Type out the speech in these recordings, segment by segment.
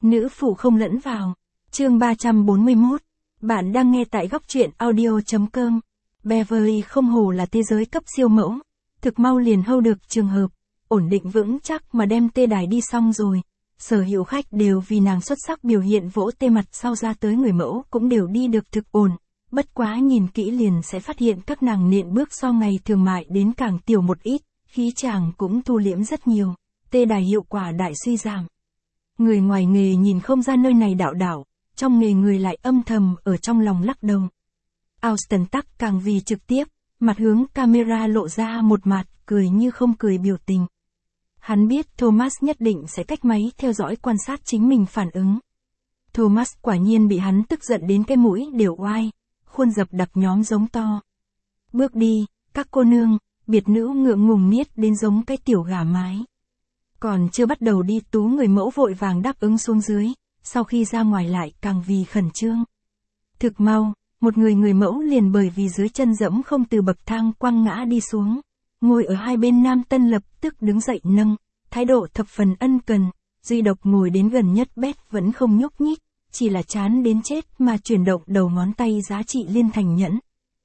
Nữ phụ không lẫn vào. Chương 341. Bạn đang nghe tại góc truyện audio.com. Beverly không hổ là thế giới cấp siêu mẫu. Thực mau liền hâu được trường hợp, ổn định vững chắc mà đem tê đài đi xong rồi. Sở hữu khách đều vì nàng xuất sắc biểu hiện vỗ tê mặt sau ra tới người mẫu cũng đều đi được thực ổn. Bất quá nhìn kỹ liền sẽ phát hiện các nàng nện bước so ngày thường mại đến càng tiểu một ít, khí chàng cũng thu liễm rất nhiều, tê đài hiệu quả đại suy giảm. Người ngoài nghề nhìn không ra nơi này đạo đảo, trong nghề người lại âm thầm ở trong lòng lắc đầu. Austin tắc càng vì trực tiếp, mặt hướng camera lộ ra một mặt cười như không cười biểu tình. Hắn biết Thomas nhất định sẽ cách máy theo dõi quan sát chính mình phản ứng. Thomas quả nhiên bị hắn tức giận đến cái mũi đều oai, khuôn dập đặc nhóm giống to. Bước đi, các cô nương, biệt nữ ngượng ngùng niết đến giống cái tiểu gà mái. Còn chưa bắt đầu đi tú người mẫu vội vàng đáp ứng xuống dưới, sau khi ra ngoài lại càng vì khẩn trương. Thực mau, một người mẫu liền bởi vì dưới chân dẫm không từ bậc thang quăng ngã đi xuống. Ngồi ở hai bên nam tân lập tức đứng dậy nâng, thái độ thập phần ân cần, duy độc ngồi đến gần nhất Beth vẫn không nhúc nhích, chỉ là chán đến chết mà chuyển động đầu ngón tay giá trị liên thành nhẫn.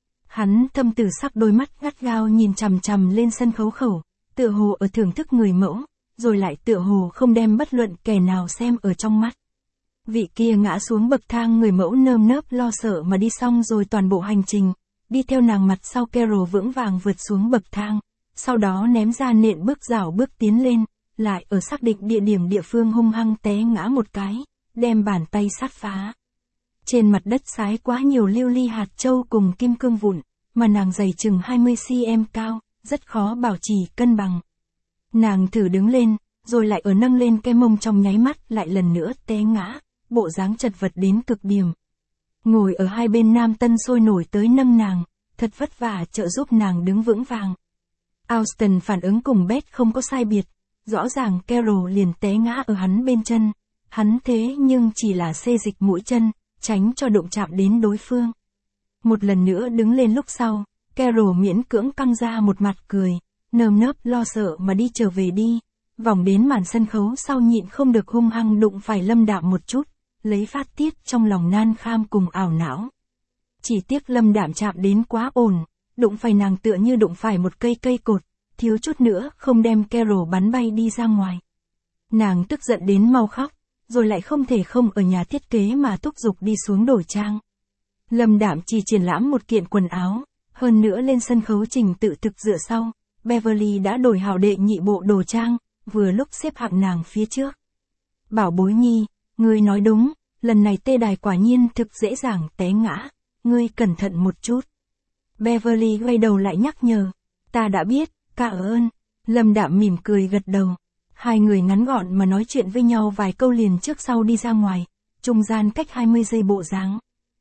Hắn thâm tử sắc đôi mắt gắt gao nhìn chằm chằm lên sân khấu khẩu, tựa hồ ở thưởng thức người mẫu, rồi lại tựa hồ không đem bất luận kẻ nào xem ở trong mắt. Vị kia ngã xuống bậc thang người mẫu nơm nớp lo sợ mà đi xong rồi toàn bộ hành trình, đi theo nàng mặt sau Carol vững vàng vượt xuống bậc thang, sau đó ném ra nện bước rảo bước tiến lên, lại ở xác định địa phương hung hăng té ngã một cái, đem bàn tay sát phá. Trên mặt đất sái quá nhiều lưu ly hạt châu cùng kim cương vụn, mà nàng dày chừng 20cm cao, rất khó bảo trì cân bằng. Nàng thử đứng lên, rồi lại ở nâng lên cái mông trong nháy mắt lại lần nữa té ngã, bộ dáng chật vật đến cực điểm. Ngồi ở hai bên nam tân sôi nổi tới nâng nàng, thật vất vả trợ giúp nàng đứng vững vàng. Austin phản ứng cùng Beth không có sai biệt, rõ ràng Carol liền té ngã ở hắn bên chân, hắn thế nhưng chỉ là xê dịch mũi chân, tránh cho đụng chạm đến đối phương. Một lần nữa đứng lên lúc sau, Carol miễn cưỡng căng ra một mặt cười, nơm nớp lo sợ mà đi trở về đi, vòng đến màn sân khấu sau nhịn không được hung hăng đụng phải Lâm Đạm một chút, lấy phát tiết trong lòng nan kham cùng ảo não. Chỉ tiếc Lâm Đạm chạm đến quá ổn, đụng phải nàng tựa như đụng phải một cây cột, thiếu chút nữa không đem Carol bắn bay đi ra ngoài. Nàng tức giận đến mau khóc, rồi lại không thể không ở nhà thiết kế mà thúc giục đi xuống đổi trang. Lâm Đạm chỉ triển lãm một kiện quần áo, hơn nữa lên sân khấu trình tự thực dựa sau, Beverly đã đổi hảo đệ nhị bộ đồ trang, vừa lúc xếp hạng nàng phía trước. Bảo bối nhi, ngươi nói đúng, lần này tê đài quả nhiên thực dễ dàng té ngã, ngươi cẩn thận một chút. Beverly quay đầu lại nhắc nhở, ta đã biết, tạ ơn. Lâm Đạm mỉm cười gật đầu. Hai người ngắn gọn mà nói chuyện với nhau vài câu liền trước sau đi ra ngoài, trung gian cách 20 giây bộ dáng.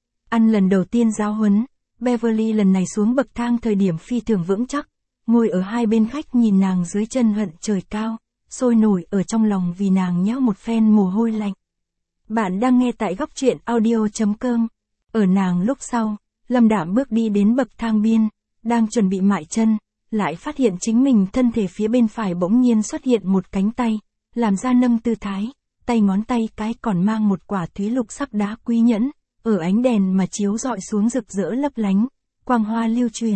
Ăn lần đầu tiên giáo huấn, Beverly lần này xuống bậc thang thời điểm phi thường vững chắc, ngồi ở hai bên khách nhìn nàng dưới chân hận trời cao, sôi nổi ở trong lòng vì nàng nhão một phen mồ hôi lạnh. Bạn đang nghe tại góc truyện audio.com. Ở nàng lúc sau, Lâm Đạm bước đi đến bậc thang biên, đang chuẩn bị mại chân, lại phát hiện chính mình thân thể phía bên phải bỗng nhiên xuất hiện một cánh tay, làm ra nâng tư thái, tay ngón tay cái còn mang một quả thúy lục sắc đá quý nhẫn, ở ánh đèn mà chiếu rọi xuống rực rỡ lấp lánh, quang hoa lưu truyền.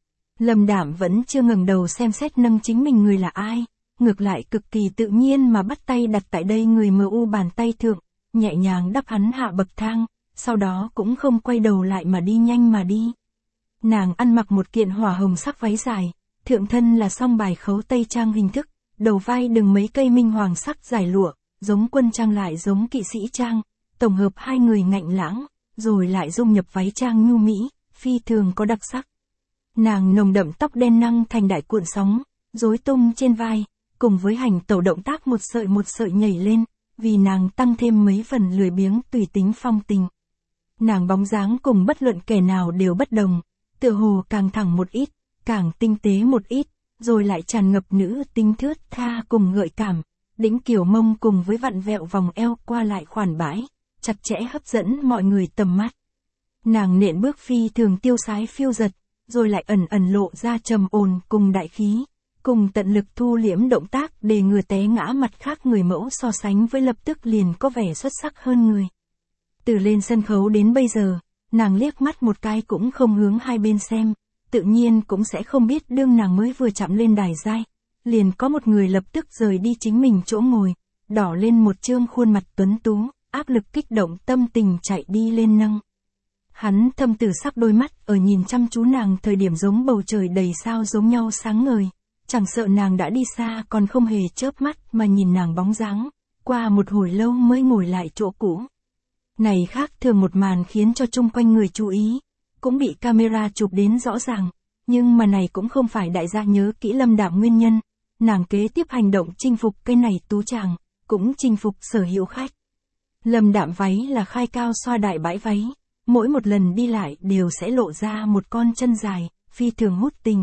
Lâm Đạm vẫn chưa ngẩng đầu xem xét nâng chính mình người là ai, ngược lại cực kỳ tự nhiên mà bắt tay đặt tại đây người mu bàn tay thượng, nhẹ nhàng đắp hắn hạ bậc thang, sau đó cũng không quay đầu lại mà đi nhanh mà đi. Nàng ăn mặc một kiện hỏa hồng sắc váy dài, thượng thân là song bài khấu tây trang hình thức, đầu vai đừng mấy cây minh hoàng sắc giải lụa, giống quân trang lại giống kỵ sĩ trang, tổng hợp hai người ngạnh lãng, rồi lại dung nhập váy trang nhu mỹ, phi thường có đặc sắc. Nàng nồng đậm tóc đen năng thành đại cuộn sóng, rối tung trên vai, cùng với hành tẩu động tác một sợi nhảy lên, vì nàng tăng thêm mấy phần lười biếng tùy tính phong tình. Nàng bóng dáng cùng bất luận kẻ nào đều bất đồng, tựa hồ càng thẳng một ít, càng tinh tế một ít, rồi lại tràn ngập nữ tính thướt tha cùng gợi cảm, đĩnh kiểu mông cùng với vặn vẹo vòng eo qua lại khoản bãi, chặt chẽ hấp dẫn mọi người tầm mắt. Nàng nện bước phi thường tiêu sái phiêu giật, rồi lại ẩn lộ ra trầm ổn cùng đại khí, cùng tận lực thu liễm động tác để ngừa té ngã, mặt khác người mẫu so sánh với lập tức liền có vẻ xuất sắc hơn người. Từ lên sân khấu đến bây giờ, nàng liếc mắt một cái cũng không hướng hai bên xem, tự nhiên cũng sẽ không biết đương nàng mới vừa chạm lên đài giai, liền có một người lập tức rời đi chính mình chỗ ngồi, đỏ lên một trương khuôn mặt tuấn tú, áp lực kích động tâm tình chạy đi lên nâng. Hắn thâm tử sắc đôi mắt ở nhìn chăm chú nàng thời điểm giống bầu trời đầy sao giống nhau sáng ngời, chẳng sợ nàng đã đi xa còn không hề chớp mắt mà nhìn nàng bóng dáng, qua một hồi lâu mới ngồi lại chỗ cũ. Này khác thường một màn khiến cho chung quanh người chú ý, cũng bị camera chụp đến rõ ràng, nhưng mà này cũng không phải đại gia nhớ kỹ Lâm Đạm nguyên nhân, nàng kế tiếp hành động chinh phục cái này tú chàng, cũng chinh phục sở hữu khách. Lâm Đạm váy là khai cao xoa đại bãi váy, mỗi một lần đi lại đều sẽ lộ ra một con chân dài, phi thường hút tình.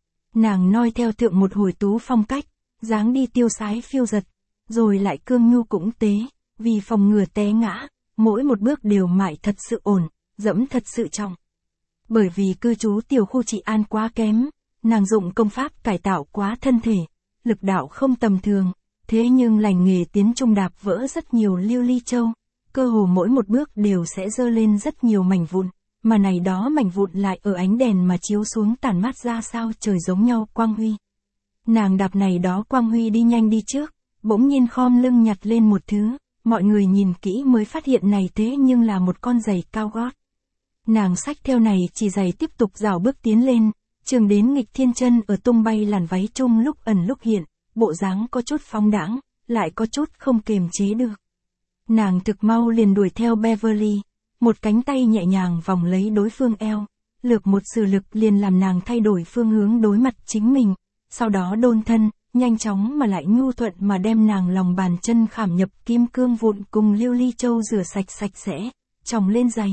Nàng noi theo thượng một hồi tú phong cách, dáng đi tiêu sái phiêu giật, rồi lại cương nhu cũng tế, vì phòng ngừa té ngã, mỗi một bước đều mại thật sự ổn, dẫm thật sự trọng. Bởi vì cư trú tiểu khu trị an quá kém, nàng dụng công pháp cải tạo quá thân thể, lực đạo không tầm thường, thế nhưng lành nghề tiến trung đạp vỡ rất nhiều lưu ly châu, cơ hồ mỗi một bước đều sẽ dơ lên rất nhiều mảnh vụn, mà này đó mảnh vụn lại ở ánh đèn mà chiếu xuống tản mát ra sao trời giống nhau quang huy. Nàng đạp này đó quang huy đi nhanh đi trước, bỗng nhiên khom lưng nhặt lên một thứ, mọi người nhìn kỹ mới phát hiện này thế nhưng là một con giày cao gót. Nàng xách theo này chỉ giày tiếp tục rảo bước tiến lên, trường đến nghịch thiên chân ở tung bay làn váy chung lúc ẩn lúc hiện, bộ dáng có chút phóng đãng, lại có chút không kềm chế được. Nàng thực mau liền đuổi theo Beverly, một cánh tay nhẹ nhàng vòng lấy đối phương eo, lược một sử lực liền làm nàng thay đổi phương hướng đối mặt chính mình, sau đó đôn thân, nhanh chóng mà lại nhu thuận mà đem nàng lòng bàn chân khảm nhập kim cương vụn cùng lưu ly châu rửa sạch sạch sẽ, chồng lên giày.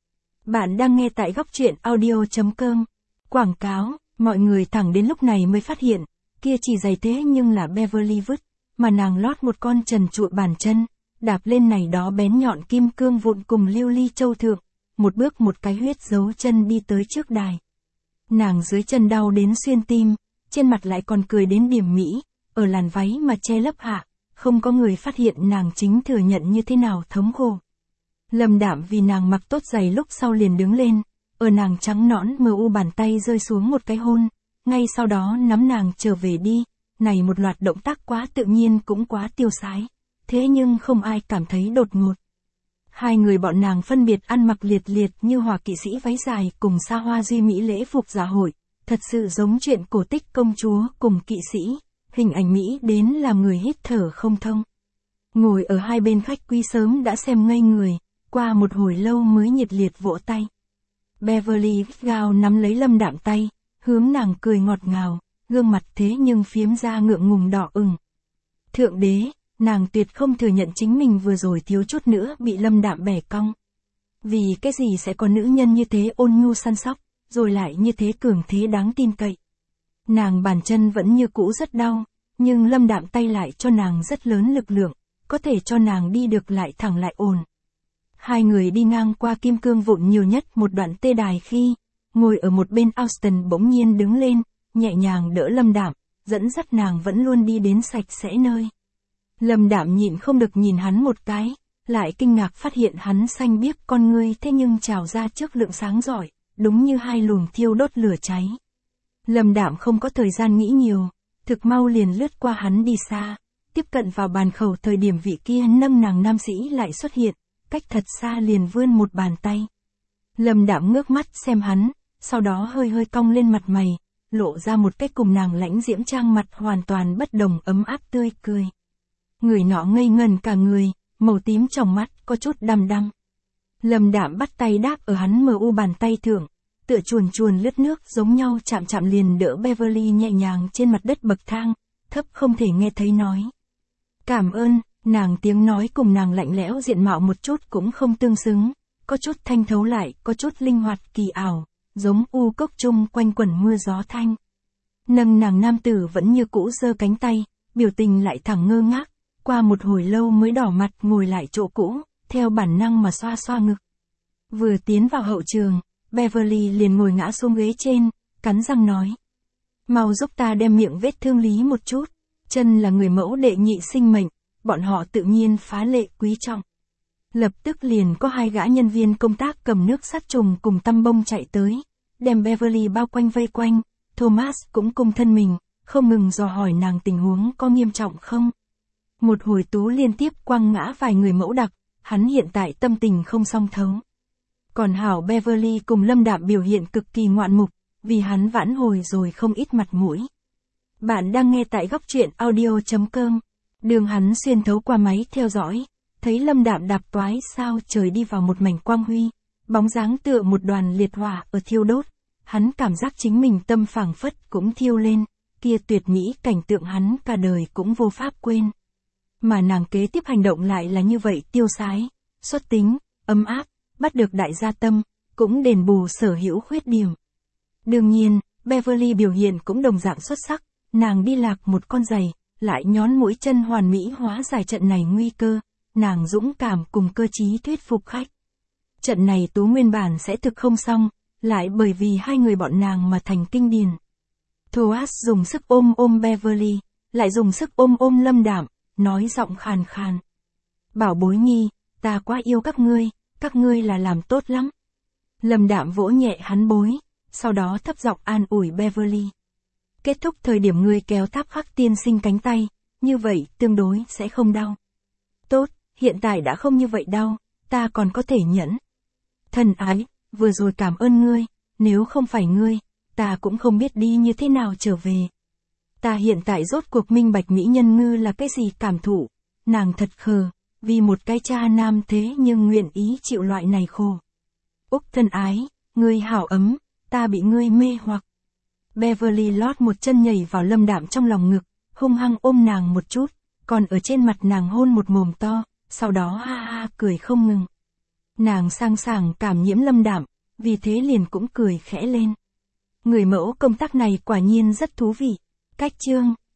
Bạn đang nghe tại góc truyện audio.com. Quảng cáo, mọi người thẳng đến lúc này mới phát hiện, kia chỉ giày thế nhưng là Beverly vứt, mà nàng lót một con trần trụi bàn chân, đạp lên này đó bén nhọn kim cương vụn cùng lưu ly châu thượng, một bước một cái huyết dấu chân đi tới trước đài. Nàng dưới chân đau đến xuyên tim, trên mặt lại còn cười đến điểm mỹ, ở làn váy mà che lấp hạ, không có người phát hiện nàng chính thừa nhận như thế nào thống khổ. Lâm Đạm vì nàng mặc tốt giày lúc sau liền đứng lên, ở nàng trắng nõn mờ u bàn tay rơi xuống một cái hôn, ngay sau đó nắm nàng trở về đi, này một loạt động tác quá tự nhiên cũng quá tiêu sái, thế nhưng không ai cảm thấy đột ngột. Hai người bọn nàng phân biệt ăn mặc liệt liệt như hỏa kỵ sĩ váy dài cùng xa hoa duy mỹ lễ phục dạ hội, thật sự giống chuyện cổ tích công chúa cùng kỵ sĩ, hình ảnh mỹ đến làm người hít thở không thông. Ngồi ở hai bên khách quý sớm đã xem ngây người, qua một hồi lâu mới nhiệt liệt vỗ tay. Beverly gào nắm lấy Lâm Đạm tay, hướng nàng cười ngọt ngào, gương mặt thế nhưng phiếm ra ngượng ngùng đỏ ửng. Thượng đế, nàng tuyệt không thừa nhận chính mình vừa rồi thiếu chút nữa bị Lâm Đạm bẻ cong. Vì cái gì sẽ có nữ nhân như thế ôn nhu săn sóc, rồi lại như thế cường thế đáng tin cậy. Nàng bàn chân vẫn như cũ rất đau, nhưng Lâm Đạm tay lại cho nàng rất lớn lực lượng, có thể cho nàng đi được lại thẳng lại ổn. Hai người đi ngang qua kim cương vụn nhiều nhất một đoạn tê đài khi, ngồi ở một bên Austin bỗng nhiên đứng lên, nhẹ nhàng đỡ Lâm Đạm, dẫn dắt nàng vẫn luôn đi đến sạch sẽ nơi. Lâm Đạm nhịn không được nhìn hắn một cái, lại kinh ngạc phát hiện hắn xanh biếc con ngươi thế nhưng trào ra trước lượng sáng giỏi, đúng như hai luồng thiêu đốt lửa cháy. Lâm Đạm không có thời gian nghĩ nhiều, thực mau liền lướt qua hắn đi xa, tiếp cận vào bàn khẩu thời điểm vị kia nâng nàng nam sĩ lại xuất hiện, cách thật xa liền vươn một bàn tay. Lâm Đạm ngước mắt xem hắn, sau đó hơi hơi cong lên mặt mày, lộ ra một cái cùng nàng lãnh diễm trang mặt hoàn toàn bất đồng ấm áp tươi cười. Người nọ ngây ngần cả người, màu tím trong mắt có chút đăm đăm. Lâm Đạm bắt tay đáp ở hắn mờ u bàn tay thượng, tựa chuồn chuồn lướt nước giống nhau chạm chạm liền đỡ Beverly nhẹ nhàng trên mặt đất bậc thang, thấp không thể nghe thấy nói. Cảm ơn, nàng tiếng nói cùng nàng lạnh lẽo diện mạo một chút cũng không tương xứng, có chút thanh thấu lại, có chút linh hoạt kỳ ảo, giống u cốc chung quanh quẩn mưa gió thanh. Nâng nàng nam tử vẫn như cũ giơ cánh tay, biểu tình lại thẳng ngơ ngác, qua một hồi lâu mới đỏ mặt ngồi lại chỗ cũ, theo bản năng mà xoa xoa ngực. Vừa tiến vào hậu trường, Beverly liền ngồi ngã xuống ghế trên, cắn răng nói. Mau giúp ta đem miệng vết thương lý một chút. Chân là người mẫu đệ nhị sinh mệnh, bọn họ tự nhiên phá lệ quý trọng. Lập tức liền có 2 gã nhân viên công tác cầm nước sát trùng cùng tăm bông chạy tới, đem Beverly bao quanh vây quanh. Thomas cũng cung thân mình, không ngừng dò hỏi nàng tình huống có nghiêm trọng không. Một hồi Tú liên tiếp quăng ngã vài người mẫu đặc, hắn hiện tại tâm tình không song thấu. Còn hảo Beverly cùng Lâm Đạm biểu hiện cực kỳ ngoạn mục, vì hắn vãn hồi rồi không ít mặt mũi. Bạn đang nghe tại góc truyện audio.com. Đường hắn xuyên thấu qua máy theo dõi, thấy Lâm Đạm đạp toái sao trời đi vào một mảnh quang huy, bóng dáng tựa một đoàn liệt hỏa ở thiêu đốt. Hắn cảm giác chính mình tâm phảng phất cũng thiêu lên, kia tuyệt mỹ cảnh tượng hắn cả đời cũng vô pháp quên. Mà nàng kế tiếp hành động lại là như vậy tiêu sái, xuất tính, ấm áp, bắt được đại gia tâm, cũng đền bù sở hữu khuyết điểm. Đương nhiên, Beverly biểu hiện cũng đồng dạng xuất sắc, nàng đi lạc một con giày, lại nhón mũi chân hoàn mỹ hóa giải trận này nguy cơ, nàng dũng cảm cùng cơ trí thuyết phục khách. Trận này Tú nguyên bản sẽ thực không xong, lại bởi vì 2 người bọn nàng mà thành kinh điển. Thomas dùng sức ôm Beverly, lại dùng sức ôm Lâm Đạm, nói giọng khàn khàn. Bảo bối nhi, ta quá yêu các ngươi là làm tốt lắm. Lâm Đạm vỗ nhẹ hắn bối, sau đó thấp giọng an ủi Beverly. Kết thúc thời điểm ngươi kéo Tháp Khắc tiên sinh cánh tay, như vậy tương đối sẽ không đau. Tốt, hiện tại đã không như vậy đau, ta còn có thể nhẫn. Thân ái, vừa rồi cảm ơn ngươi, nếu không phải ngươi, ta cũng không biết đi như thế nào trở về. Ta hiện tại rốt cuộc minh bạch mỹ nhân ngư là cái gì cảm thụ, nàng thật khờ, vì một cái cha nam thế nhưng nguyện ý chịu loại này khổ. Úc thân ái, ngươi hảo ấm, ta bị ngươi mê hoặc. Beverly lót một chân nhảy vào Lâm Đạm trong lòng ngực, hung hăng ôm nàng một chút, còn ở trên mặt nàng hôn một mồm to, sau đó ha ha cười không ngừng. Nàng sang sảng cảm nhiễm Lâm Đạm, vì thế liền cũng cười khẽ lên. Người mẫu công tác này quả nhiên rất thú vị. Cách chương